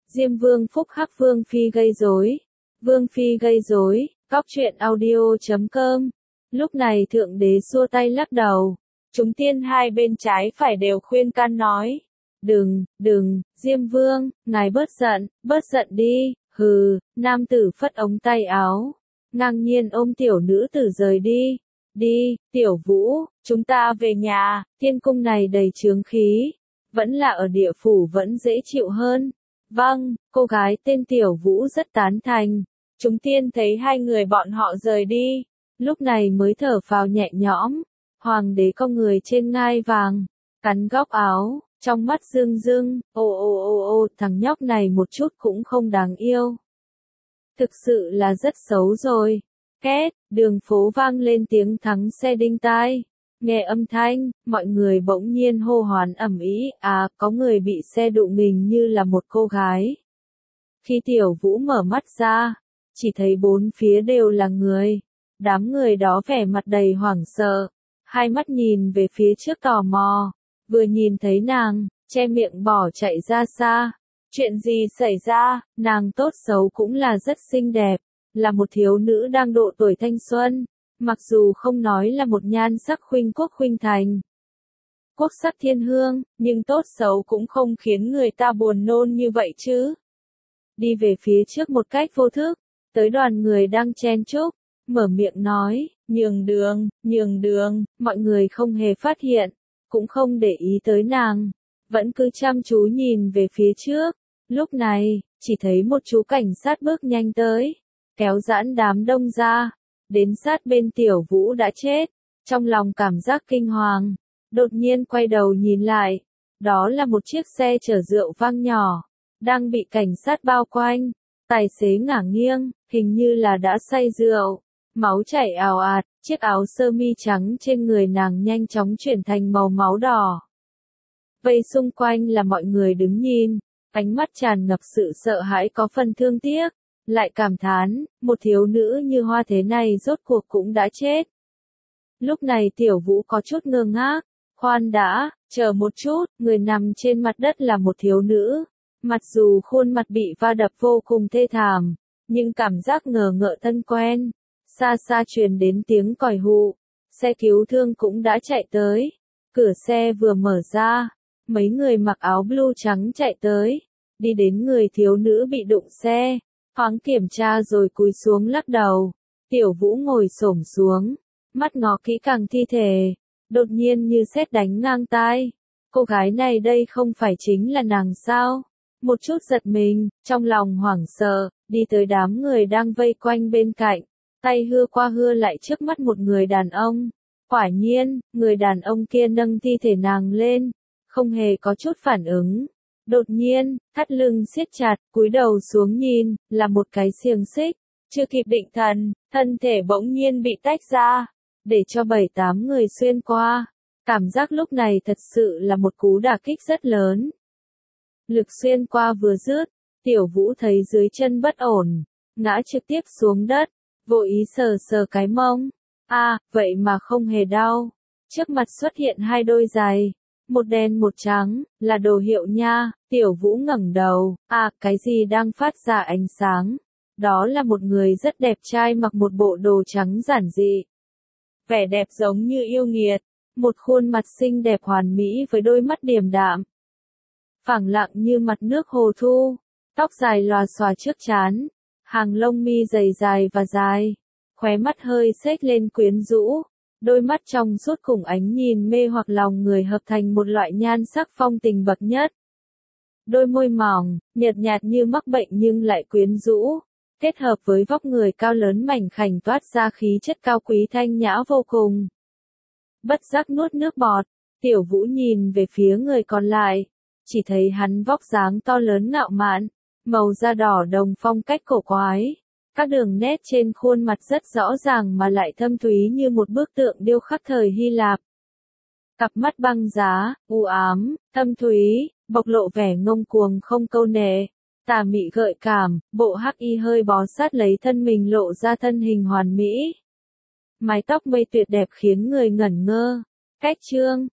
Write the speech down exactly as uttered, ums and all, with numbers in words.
Diêm Vương phúc hắc Vương Phi gây rối. Vương Phi gây rối, Cóc truyện audio chấm com. Lúc này thượng đế xua tay lắc đầu. Chúng tiên hai bên trái phải đều khuyên can nói. Đừng, đừng, Diêm Vương, ngài bớt giận, bớt giận đi, hừ, nam tử phất ống tay áo. Ngang nhiên ôm tiểu nữ tử rời đi. Đi, tiểu vũ, chúng ta về nhà, thiên cung này đầy chướng khí. Vẫn là ở địa phủ vẫn dễ chịu hơn. Vâng, cô gái tên Tiểu Vũ rất tán thành. Chúng tiên thấy hai người bọn họ rời đi. Lúc này mới thở phào nhẹ nhõm. Hoàng đế con người trên ngai vàng. Cắn góc áo, trong mắt rưng rưng. Ô ô ô ô, thằng nhóc này một chút cũng không đáng yêu. Thực sự là rất xấu rồi. Két, đường phố vang lên tiếng thắng xe đinh tai. Nghe âm thanh, mọi người bỗng nhiên hô hoán ầm ĩ, à, có người bị xe đụng mình như là một cô gái. Khi Tiểu Vũ mở mắt ra, chỉ thấy bốn phía đều là người. Đám người đó vẻ mặt đầy hoảng sợ, hai mắt nhìn về phía trước tò mò, vừa nhìn thấy nàng, che miệng bỏ chạy ra xa. Chuyện gì xảy ra, nàng tốt xấu cũng là rất xinh đẹp, là một thiếu nữ đang độ tuổi thanh xuân. Mặc dù không nói là một nhan sắc khuynh quốc khuynh thành, quốc sắc thiên hương, nhưng tốt xấu cũng không khiến người ta buồn nôn như vậy chứ. Đi về phía trước một cách vô thức, tới đoàn người đang chen chúc, mở miệng nói, nhường đường, nhường đường, mọi người không hề phát hiện, cũng không để ý tới nàng, vẫn cứ chăm chú nhìn về phía trước. Lúc này, chỉ thấy một chú cảnh sát bước nhanh tới, kéo giãn đám đông ra. Đến sát bên Tiểu Vũ đã chết, trong lòng cảm giác kinh hoàng, đột nhiên quay đầu nhìn lại, đó là một chiếc xe chở rượu vang nhỏ, đang bị cảnh sát bao quanh, tài xế ngả nghiêng, hình như là đã say rượu, máu chảy ào ạt, chiếc áo sơ mi trắng trên người nàng nhanh chóng chuyển thành màu máu đỏ. Vây xung quanh là mọi người đứng nhìn, ánh mắt tràn ngập sự sợ hãi có phần thương tiếc. Lại cảm thán, một thiếu nữ như hoa thế này rốt cuộc cũng đã chết. Lúc này Tiểu Vũ có chút ngơ ngác, khoan đã, chờ một chút, người nằm trên mặt đất là một thiếu nữ. Mặc dù khuôn mặt bị va đập vô cùng thê thảm, nhưng cảm giác ngờ ngợ thân quen. Xa xa truyền đến tiếng còi hụ, xe cứu thương cũng đã chạy tới. Cửa xe vừa mở ra, mấy người mặc áo blue trắng chạy tới, đi đến người thiếu nữ bị đụng xe. Thoáng kiểm tra rồi cúi xuống lắc đầu. Tiểu Vũ ngồi xổm xuống, mắt ngó kỹ càng thi thể, đột nhiên như sét đánh ngang tai. Cô gái này đây không phải chính là nàng sao? Một chút giật mình, trong lòng hoảng sợ, đi tới đám người đang vây quanh bên cạnh, tay hưa qua hưa lại trước mắt một người đàn ông. Quả nhiên, người đàn ông kia nâng thi thể nàng lên, không hề có chút phản ứng. Đột nhiên, thắt lưng siết chặt, cúi đầu xuống nhìn, là một cái xiềng xích. Chưa kịp định thần, thân thể bỗng nhiên bị tách ra, để cho bảy tám người xuyên qua. Cảm giác lúc này thật sự là một cú đả kích rất lớn. Lực xuyên qua vừa dứt, Tiểu Vũ thấy dưới chân bất ổn, ngã trực tiếp xuống đất, vội ý sờ sờ cái mông. À, vậy mà không hề đau. Trước mặt xuất hiện hai đôi giày. Một đen một trắng, là đồ hiệu nha. Tiểu Vũ ngẩng đầu, à, cái gì đang phát ra ánh sáng? Đó là một người rất đẹp trai mặc một bộ đồ trắng giản dị. Vẻ đẹp giống như yêu nghiệt, một khuôn mặt xinh đẹp hoàn mỹ với đôi mắt điềm đạm. Phẳng lặng như mặt nước hồ thu, tóc dài lòa xòa trước trán, hàng lông mi dày dài và dài, khóe mắt hơi xếch lên quyến rũ. Đôi mắt trong suốt cùng ánh nhìn mê hoặc lòng người hợp thành một loại nhan sắc phong tình bậc nhất. Đôi môi mỏng, nhợt nhạt như mắc bệnh nhưng lại quyến rũ, kết hợp với vóc người cao lớn mảnh khảnh toát ra khí chất cao quý thanh nhã vô cùng. Bất giác nuốt nước bọt, Tiểu Vũ nhìn về phía người còn lại, chỉ thấy hắn vóc dáng to lớn ngạo mạn, màu da đỏ đồng phong cách cổ quái. Các đường nét trên khuôn mặt rất rõ ràng mà lại thâm thúy như một bức tượng điêu khắc thời Hy Lạp. Cặp mắt băng giá, u ám, thâm thúy, bộc lộ vẻ ngông cuồng không câu nệ, tà mị gợi cảm, bộ hắc y hơi bó sát lấy thân mình lộ ra thân hình hoàn mỹ. Mái tóc mây tuyệt đẹp khiến người ngẩn ngơ. Cách chương,